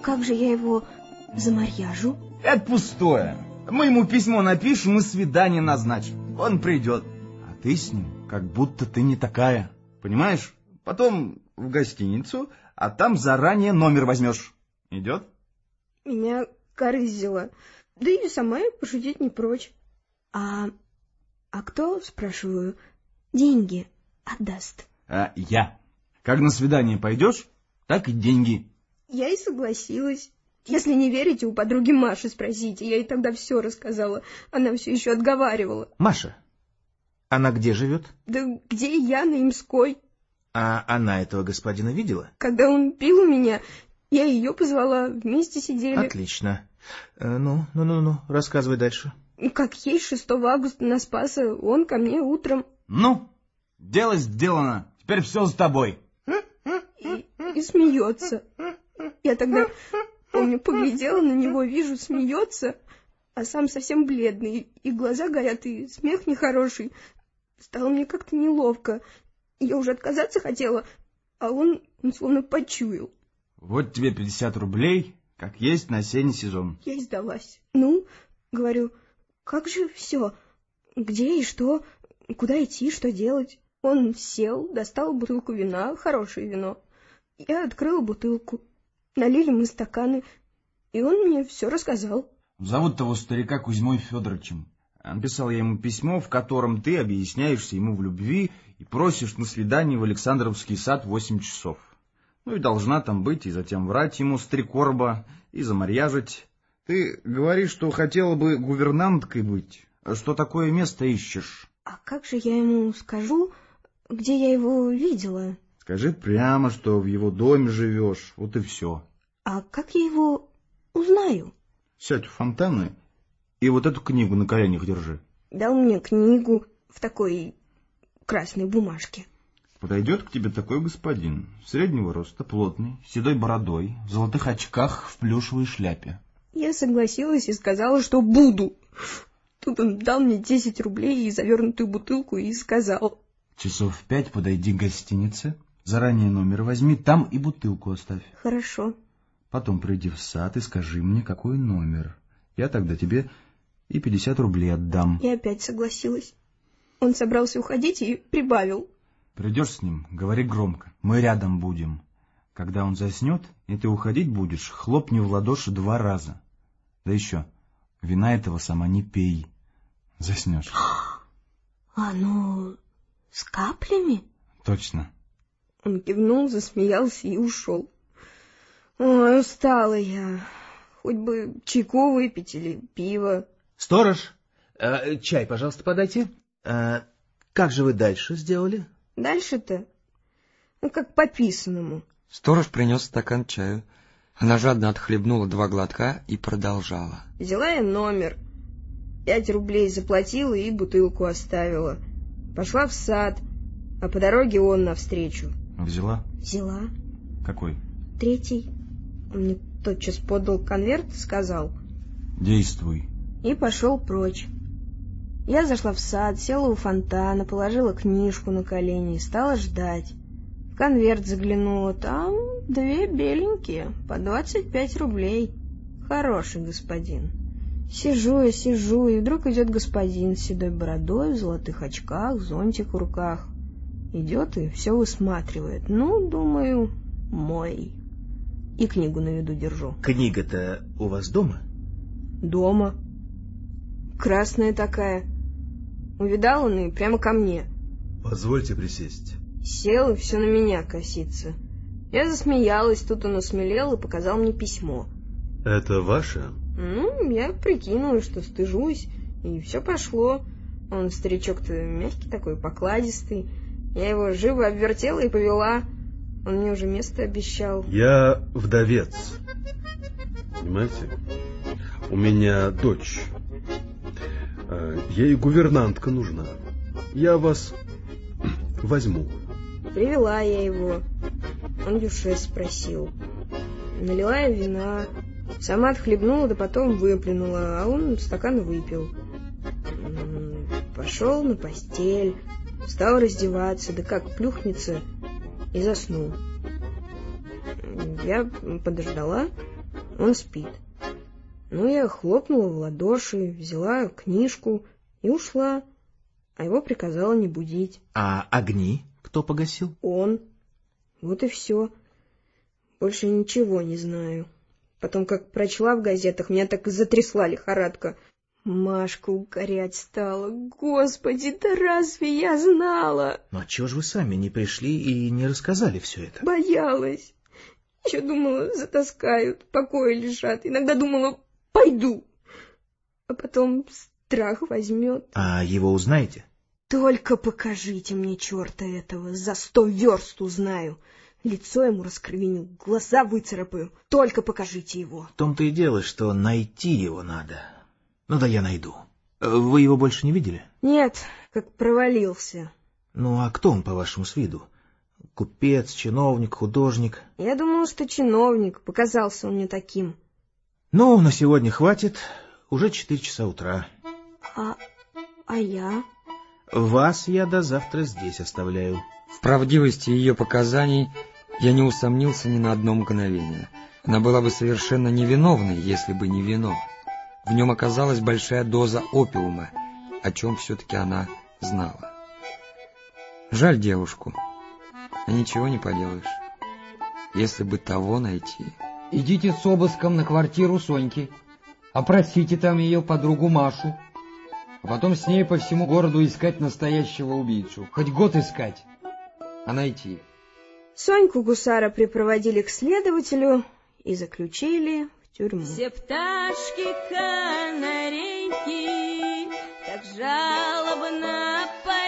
как же я его замарьяжу? Это пустое. Мы ему письмо напишем и свидание назначим. Он придет. А ты с ним, как будто ты не такая. Понимаешь? Потом в гостиницу, а там заранее номер возьмешь. Идет? Меня корызило. Да и сама я пошутить не прочь. А кто, спрашиваю, деньги отдаст? Я. Как на свидание пойдешь, так и деньги. Я и согласилась. Если не верите, у подруги Маши спросите. Я ей тогда все рассказала. Она все еще отговаривала. Маша? Она где живет? Да где я, на Имской. А она этого господина видела? Когда он пил у меня, я ее позвала, вместе сидели. Отлично. Ну, рассказывай дальше. Как есть 6 августа на Спаса, он ко мне утром. Ну, дело сделано. Теперь все с тобой. И смеется. Я тогда, помню, поглядела на него, вижу, смеется, а сам совсем бледный, и глаза горят, и смех нехороший. Стало мне как-то неловко. Я уже отказаться хотела, а он словно почуял. Вот тебе 50 рублей, как есть на осенний сезон. Я и сдалась. Ну, говорю, как же все? Где и что? Куда идти, что делать? Он сел, достал бутылку вина, хорошее вино. Я открыла бутылку. Налили мы стаканы, и он мне все рассказал. Зовут того старика Кузьмой Федоровичем. Написал я ему письмо, в котором ты объясняешься ему в любви и просишь на свидание в Александровский сад в 8 часов. Ну и должна там быть, и затем врать ему с 3 короба, и замарьяжить. Ты говоришь, что хотела бы гувернанткой быть. Что такое место ищешь? А как же я ему скажу, где я его видела? Скажи прямо, что в его доме живешь, вот и все. А как я его узнаю? Сядь в фонтаны и вот эту книгу на коленях держи. Дал мне книгу в такой красной бумажке. Подойдет к тебе такой господин, среднего роста, плотный, с седой бородой, в золотых очках, в плюшевой шляпе. Я согласилась и сказала, что буду. Тут он дал мне 10 рублей и завернутую бутылку и сказал: Часов в 5 подойди к гостинице, заранее номер возьми, там и бутылку оставь. Хорошо. Потом приди в сад и скажи мне, какой номер. Я тогда тебе и 50 рублей отдам. И опять согласилась. Он собрался уходить и прибавил: Придешь с ним, говори громко, мы рядом будем. Когда он заснет, и ты уходить будешь, хлопни в ладоши 2 раза. Да еще, вина этого сама не пей. Заснешь. Ну, с каплями? Точно. Он кивнул, засмеялся и ушел. Ой, устала я. Хоть бы чайку выпить или пиво. Сторож, чай, пожалуйста, подайте. Как же вы дальше сделали? Дальше-то, как по писанному. Сторож принес стакан чаю. Она жадно отхлебнула 2 глотка и продолжала. Взяла я номер, 5 рублей заплатила и бутылку оставила. Пошла в сад, а по дороге он навстречу. Взяла? Взяла. Какой? 3. Он мне тотчас подал конверт и сказал: Действуй. И пошел прочь. Я зашла в сад, села у фонтана, положила книжку на колени и стала ждать. В конверт заглянула, там 2 беленькие, по 25 рублей. Хороший господин. Сижу, и вдруг идет господин с седой бородой, в золотых очках, зонтик в руках. Идет и все высматривает. Ну, думаю, мой. И книгу на виду держу. Книга-то у вас дома? Дома. Красная такая. Увидал он и прямо ко мне. Позвольте присесть. Сел и все на меня косится. Я засмеялась, тут он осмелел и показал мне письмо. Это ваше? Ну, я прикинула, что стыжусь, и все пошло. Он старичок-то мягкий такой, покладистый. Я его живо обвертела и повела. Он мне уже место обещал. Я вдовец. Понимаете? У меня дочь. Ей гувернантка нужна. Я вас возьму. Привела я его. Он дюшес спросил. Налила я вина. Сама отхлебнула, да потом выплюнула, а он стакан выпил. Пошел на постель, стал раздеваться, да как плюхнется, и заснул. Я подождала, Он спит. Ну, я хлопнула в ладоши, взяла книжку и ушла, а его приказала не будить. А огни кто погасил? Он. Вот и все. Больше ничего не знаю. Потом, как прочла в газетах, меня так и затрясла лихорадка. Машка укорять стала. Господи, да разве я знала? Ну, отчего же вы сами не пришли и не рассказали все это? Боялась. Еще думала, затаскают, в покое лежат. Иногда думала, пойду. А потом страх возьмет. А его узнаете? Только покажите мне черта этого, за 100 верст узнаю. Лицо ему раскровеню, глаза выцарапаю. Только покажите его. В том-то и дело, что найти его надо. Ну да я найду. Вы его больше не видели? Нет, как провалился. Ну а кто он, по-вашему, с виду? Купец, чиновник, художник? Я думала, что чиновник. Показался он мне таким. Ну, на сегодня хватит. Уже 4 часа утра. А я? Вас я до завтра здесь оставляю. В правдивости ее показаний я не усомнился ни на одно мгновение. Она была бы совершенно невиновной, если бы не вино. В нем оказалась большая доза опиума, о чем все-таки она знала. Жаль девушку, а ничего не поделаешь. Если бы того найти... Идите с обыском на квартиру Соньки, опросите там ее подругу Машу, а потом с ней по всему городу искать настоящего убийцу. Хоть год искать, а найти. Соньку Гусара припроводили к следователю и заключили в тюрьму. Все пташки канарейки так жалобно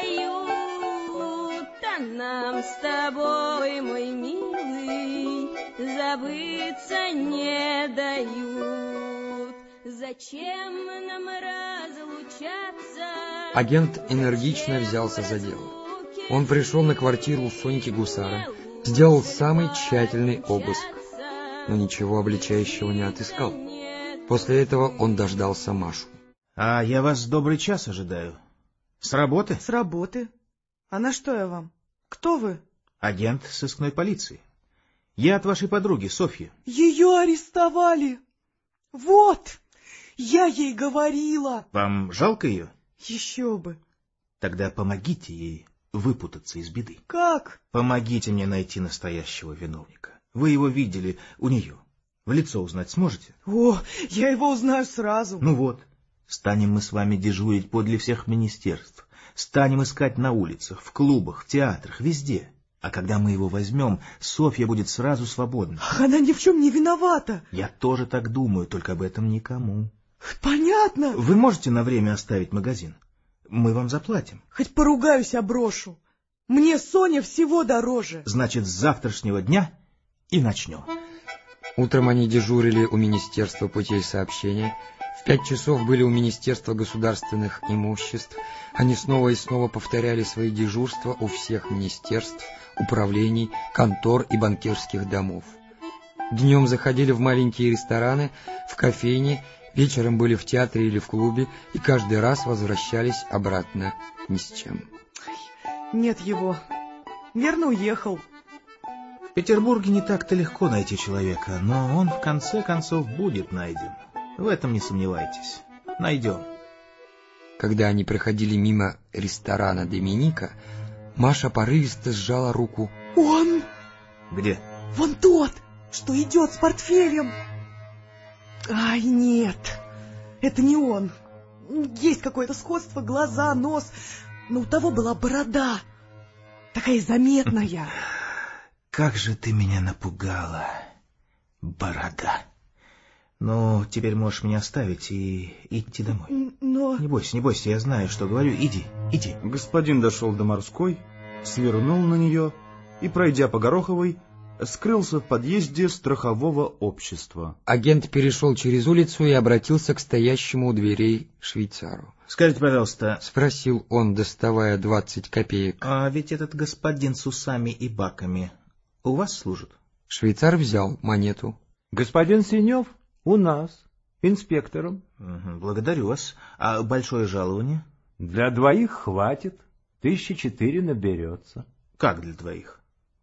поют, а нам с тобой, мой милый, забыться не дают. Зачем нам разлучаться? Агент энергично взялся за дело. Он пришел на квартиру Соньки Гусара, сделал самый тщательный обыск, но ничего обличающего не отыскал. После этого он дождался Машу. А я вас добрый час ожидаю. С работы? С работы? А на что я вам? Кто вы? Агент сыскной полиции. Я от вашей подруги, Софьи. Ее арестовали. Вот! Я ей говорила. Вам жалко ее? Еще бы. Тогда помогите ей выпутаться из беды. Как? Помогите мне найти настоящего виновника. Вы его видели у нее. В лицо узнать сможете? О, я его узнаю сразу. Ну вот. Станем мы с вами дежурить подле всех министерств. Станем искать на улицах, в клубах, в театрах, везде. А когда мы его возьмем, Софья будет сразу свободна. Ах, она ни в чем не виновата. Я тоже так думаю, только об этом никому. Понятно. Вы можете на время оставить магазин? Мы вам заплатим. Хоть поругаюсь, а брошу. Мне Соня всего дороже. Значит, с завтрашнего дня и начнем. Утром они дежурили у Министерства путей сообщения. В 5 часов были у Министерства государственных имуществ. Они снова и снова повторяли свои дежурства у всех министерств, управлений, контор и банкирских домов. Днем заходили в маленькие рестораны, в кофейни, вечером были в театре или в клубе, и каждый раз возвращались обратно ни с чем. Нет его. Верно, уехал. В Петербурге не так-то легко найти человека, но он в конце концов будет найден. В этом не сомневайтесь. Найдем. Когда они проходили мимо ресторана «Доминика», Маша порывисто сжала руку. Он! Где? Вон тот, что идет с портфелем. Ай, нет, это не он. Есть какое-то сходство, глаза, нос, но у того была борода, такая заметная. Как же ты меня напугала, борода. Ну, теперь можешь меня оставить и идти домой. Но... Не бойся, я знаю, что говорю. Иди. Господин дошел до Морской, свернул на нее и, пройдя по Гороховой, скрылся в подъезде страхового общества. Агент перешел через улицу и обратился к стоящему у дверей швейцару. — Скажите, пожалуйста, — спросил он, доставая 20 копеек. — А ведь этот господин с усами и баками у вас служит? Швейцар взял монету. — Господин Синев у нас, инспектором. — Благодарю вас. А большое жалование? — Для двоих хватит. 1004 наберется. — Как для двоих?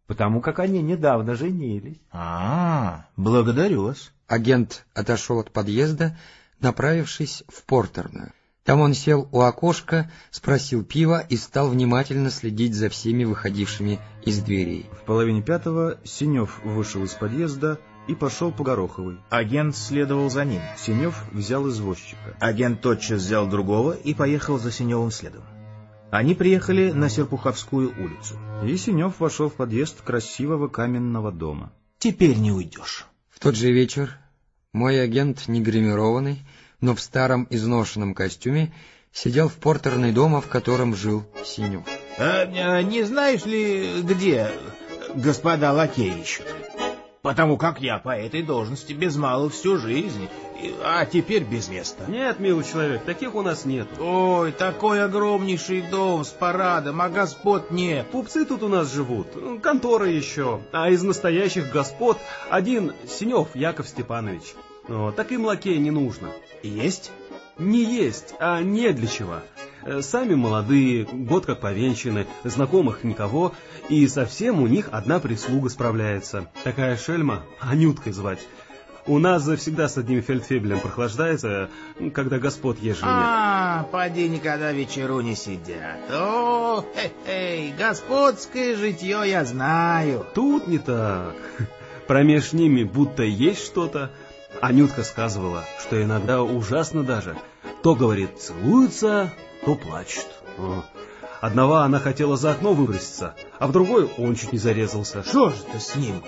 потому как они недавно женились. Благодарю вас. Агент отошел от подъезда, направившись в портерную. Там он сел у окошка, спросил пива и стал внимательно следить за всеми выходившими из дверей. В 4:30 Синев вышел из подъезда и пошел по Гороховой. Агент следовал за ним. Синев взял извозчика. Агент тотчас взял другого и поехал за Синевым следом. Они приехали на Серпуховскую улицу. И Синев вошел в подъезд красивого каменного дома. Теперь не уйдешь. В тот же вечер мой агент, не гримированный, но в старом изношенном костюме, сидел в портерной дома, в котором жил Синев. Не знаешь ли, где господа лакеи ищут? Потому как я по этой должности без малого всю жизнь, а теперь без места. Нет, милый человек, таких у нас нет. Ой, такой огромнейший дом с парадом, а господ нет. Купцы тут у нас живут, конторы еще, а из настоящих господ один Синев Яков Степанович. Таким лакея не нужно. Есть? Не есть, а не для чего. Сами молодые, год как повенчаны, знакомых никого, и совсем у них одна прислуга справляется. Такая шельма, Анюткой звать. У нас завсегда с одним фельдфебелем прохлаждается, когда господ ежели нет. Поди никогда вечеру не сидят. О, господское житье я знаю. Тут не так. Промеж ними будто есть что-то. Анютка сказывала, что иногда ужасно даже. То, говорит, целуются, то плачут. Одного она хотела за окно выброситься, а в другой он чуть не зарезался. Что же это с ним?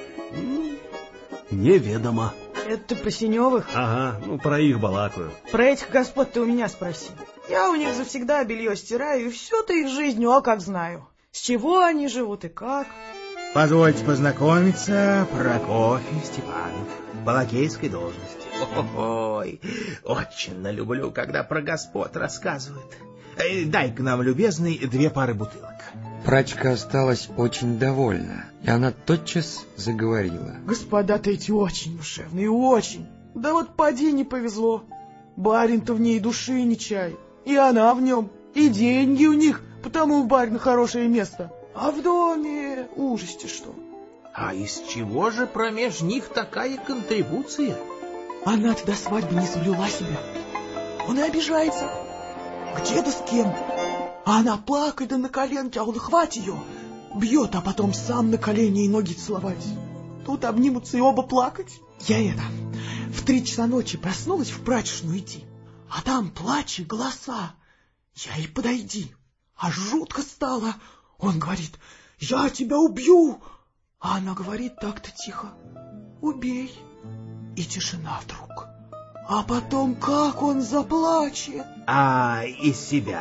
Неведомо. Это ты про Синевых? Ага, про их балакаю. Про этих господ ты у меня спроси. Я у них завсегда белье стираю, и всю-то их жизнь, как знаю. С чего они живут и как. Позвольте познакомиться, Прокофий Степанов, по лакейской должности. Ой, очень люблю, когда про господ рассказывают. Дай-ка нам, любезный, 2 пары бутылок. Прачка осталась очень довольна, и она тотчас заговорила. Господа-то эти очень душевные, очень. Да вот поди не повезло. Барин-то в ней души не чает. И она в нем, и деньги у них, потому у барина хорошее место. А в доме ужасти что. А из чего же промеж них такая контрибуция? Она-то до свадьбы не соблюла себя. Он и обижается. Где да с кем? А она плакает да на коленке, а он хватит ее. Бьет, а потом сам на колени и ноги целовать. Тут обнимутся и оба плакать. Я в 3 часа ночи проснулась в прачечную идти. А там плач и голоса. Я и подойди. А жутко стало. Он говорит: я тебя убью. А она говорит так-то тихо: убей. И тишина вдруг. А потом как он заплачет. Из себя.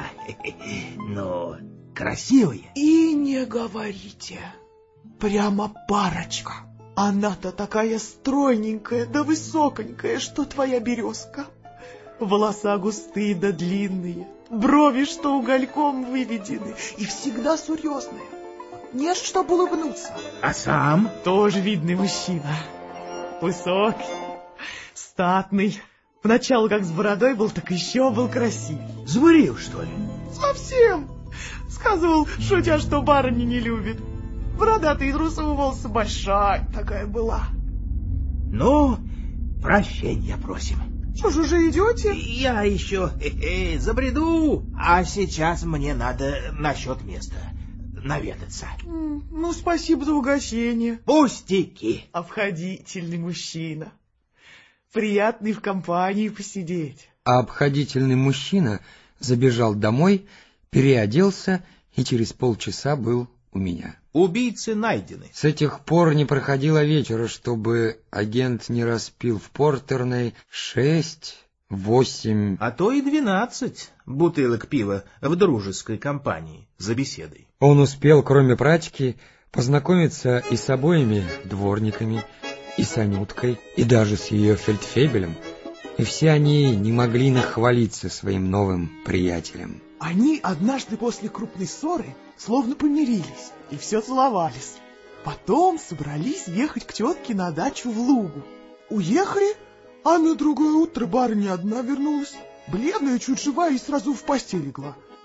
Ну, красивая. И не говорите. Прямо парочка. Она-то такая стройненькая да высоконькая, что твоя березка. Волоса густые да длинные, брови, что угольком выведены, и всегда серьезная. Не чтоб улыбнуться. А сам? Тоже видный мужчина. Высокий, статный. Поначалу как с бородой был, так еще был красивый. Сбурил, что ли? Совсем. Сказывал, шутя, что барыня не любит. Бородатые трусовые волосы большая такая была. Ну, прощения просим. Что ж, уже идете? Я еще забреду, а сейчас мне надо насчет места наведаться. Ну, спасибо за угощение. Пустяки. Обходительный мужчина. Приятный в компании посидеть. А обходительный мужчина забежал домой, переоделся и через полчаса был у меня. Убийцы найдены. С этих пор не проходило вечера, чтобы агент не распил в портерной 6, 8... а то и 12 бутылок пива в дружеской компании за беседой. Он успел, кроме прачки, познакомиться и с обоими дворниками, и с Анюткой, и даже с ее фельдфебелем, и все они не могли нахвалиться своим новым приятелем. Они однажды после крупной ссоры словно помирились и все целовались. Потом собрались ехать к тетке на дачу в Лугу. Уехали, а на другое утро барыня одна вернулась, бледная, чуть живая, и сразу в постель легла.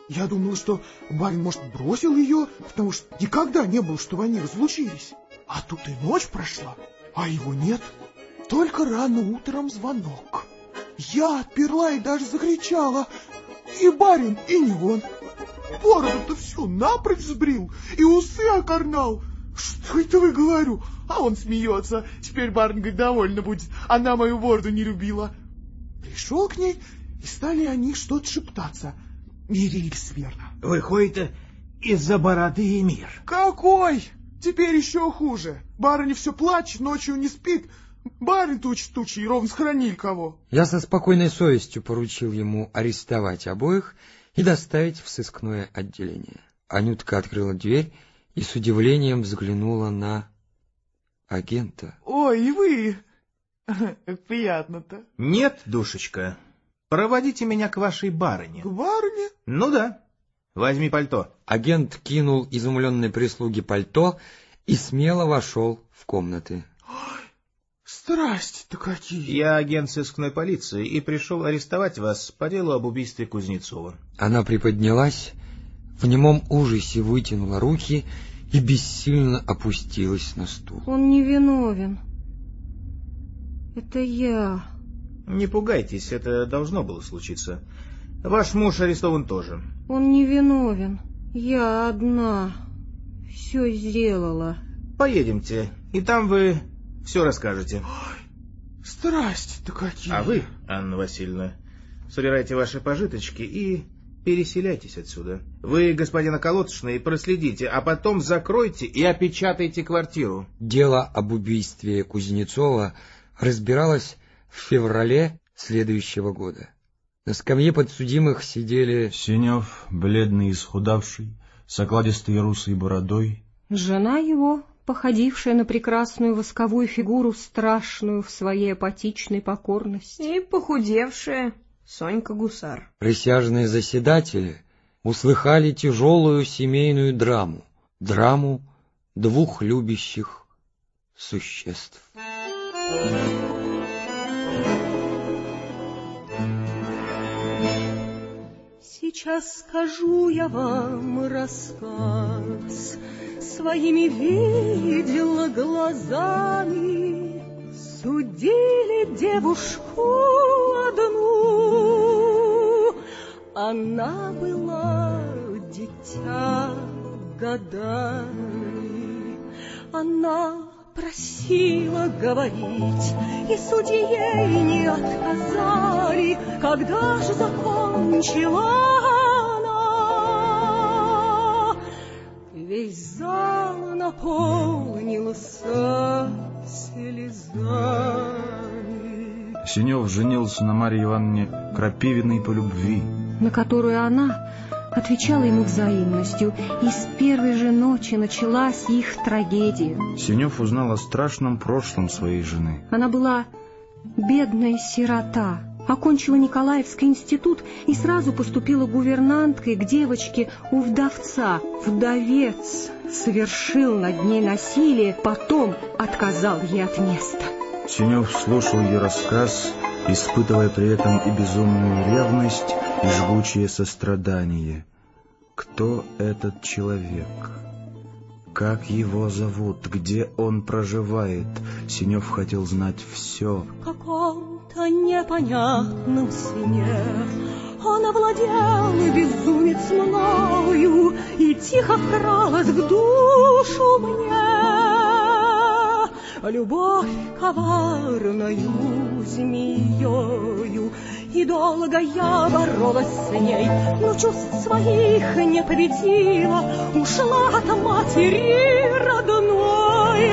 Я думала, что барин, может, бросил ее, потому что никогда не было, чтобы они разлучились. А тут и ночь прошла, а его нет. Только рано утром звонок. Я отперла и даже закричала. И барин, и не он. Бороду-то всю напрочь сбрил, и усы окорнал. Что это вы, говорю? А он смеется. Теперь барин, говорит, довольно будет. Она мою бороду не любила. Пришел к ней, и стали они что-то шептаться. Мирились, верно. Выходит, из-за бороды и мир. Какой? Теперь еще хуже. Барыня все плачет, ночью не спит. Барин тучий, ровно схоронили кого. Я со спокойной совестью поручил ему арестовать обоих и доставить в сыскное отделение. Анютка открыла дверь и с удивлением взглянула на агента. Ой, и вы... Приятно-то. Нет, душечка, проводите меня к вашей барыне. К барыне? Ну да. Возьми пальто. Агент кинул изумленной прислуге пальто и смело вошел в комнаты. Страсти-то какие! Я агент сыскной полиции и пришел арестовать вас по делу об убийстве Кузнецова. Она приподнялась, в немом ужасе вытянула руки и бессильно опустилась на стул. Он не виновен. Это я. Не пугайтесь, это должно было случиться. Ваш муж арестован тоже. Он не виновен. Я одна все сделала. Поедемте, и там вы все расскажете. Ой, страсти-то какие! А вы, Анна Васильевна, собирайте ваши пожиточки и переселяйтесь отсюда. Вы, господин околоточный, проследите, а потом закройте и опечатайте квартиру. Дело об убийстве Кузнецова разбиралось в феврале следующего года. На скамье подсудимых сидели Синев, бледный и исхудавший, с окладистой русой бородой, жена его, походившая на прекрасную восковую фигуру, страшную в своей апатичной покорности, и похудевшая Сонька Гусар. Присяжные заседатели услыхали тяжелую семейную драму, драму двух любящих существ. Сейчас скажу я вам рассказ, своими видела глазами, судили девушку одну. Она была дитя годами, она просила говорить, и судьи ей не отказали. Когда же закончила она, весь зал наполнился слезами. Синев женился на Марье Ивановне Крапивиной по любви, на которую она отвечала ему взаимностью, и с первой же ночи началась их трагедия. Синев узнал о страшном прошлом своей жены. Она была бедная сирота, окончила Николаевский институт и сразу поступила гувернанткой к девочке у вдовца. Вдовец совершил над ней насилие, потом отказал ей от места. Синев слушал ее рассказ, испытывая при этом и безумную ревность, и жгучее сострадание. Кто этот человек? Как его зовут? Где он проживает? Синев хотел знать все. В каком-то непонятном сне он овладел, безумец, мною, и тихо вкралась в душу мне. Любовь коварною змеёю, и долго я боролась с ней, но чувств своих не победила, ушла от матери родной.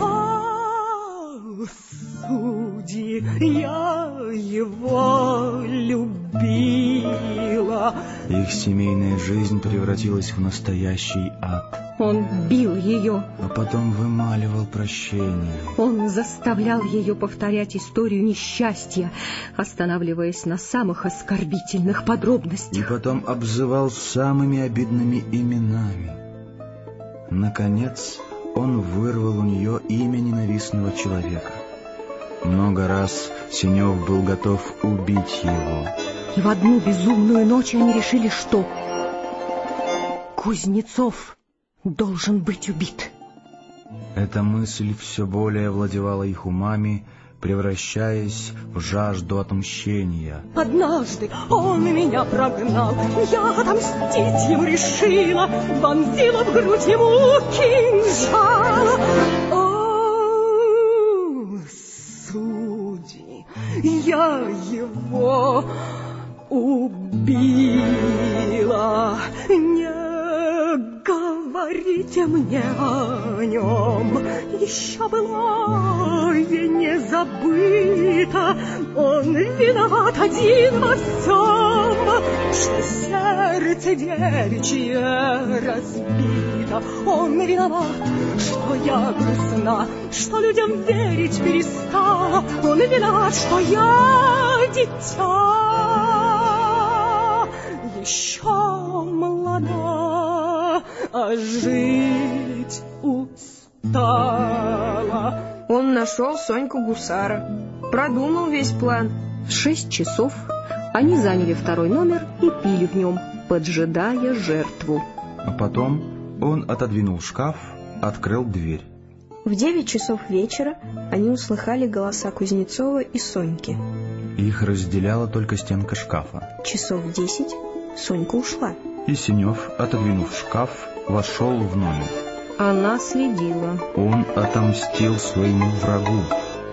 А, судьи, я его любила. Их семейная жизнь превратилась в настоящий ад. Он бил ее, А потом вымаливал прощение. он заставлял ее повторять историю несчастья, останавливаясь на самых оскорбительных И подробностях. потом обзывал самыми обидными именами. Наконец, он вырвал у нее имя ненавистного человека. Много раз Синев был готов убить его. И в одну безумную ночь они решили, что Кузнецов должен быть убит. Эта мысль все более овладевала их умами, превращаясь в жажду отмщения. Однажды он меня прогнал, я отомстить ему решила, вонзила в грудь ему кинжал. О, судьи, я его убила. Не говорите мне о нем, еще былое не забыто. Он виноват один во всем, что сердце девичье разбито. Он виноват, что я грустна, что людям верить перестала. Он виноват, что я дитя, еще молода, а жить устала. Он нашел Соньку Гусара, продумал весь план. В 6 часов они заняли 2-й номер и пили в нем, поджидая жертву. А потом он отодвинул шкаф, открыл дверь. В 9 часов вечера они услыхали голоса Кузнецова и Соньки. Их разделяла только стенка шкафа. Часов в 10 Сонька ушла. И Синев, отодвинув шкаф, вошел в номер. Она следила. Он отомстил своему врагу.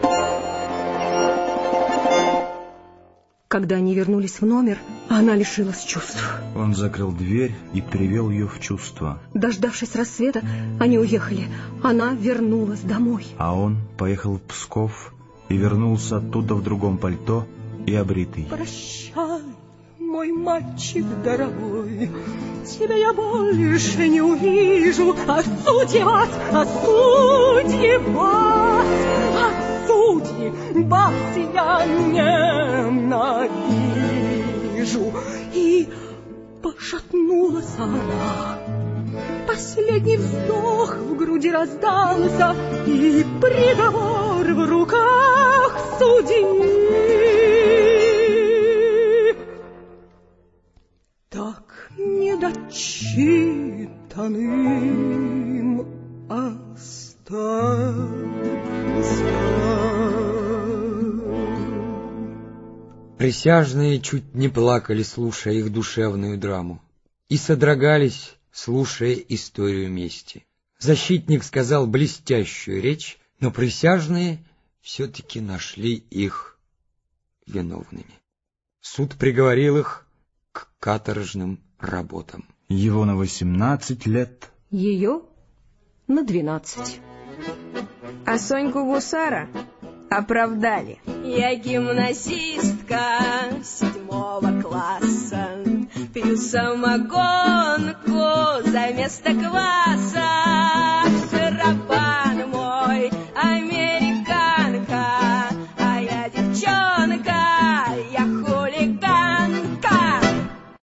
Когда они вернулись в номер, она лишилась чувств. Он закрыл дверь и привел ее в чувство. Дождавшись рассвета, они уехали. Она вернулась домой. А он поехал в Псков и вернулся оттуда в другом пальто и обритый. Прощай, мой мальчик дорогой, тебя я больше не увижу. А судьи вас, а судьи вас, а судьи вас я ненавижу. И пошатнулась она. Последний вздох в груди раздался, и приговор в руках судьи. Так недочитанным остался. Присяжные чуть не плакали, слушая их душевную драму, и содрогались, слушая историю мести. Защитник сказал блестящую речь, но присяжные все-таки нашли их виновными. Суд приговорил их к каторжным работам. Его на 18 лет. Ее на 12. А Соньку Гусара оправдали. Я гимназистка 7 класса, пью самогонку за место кваса.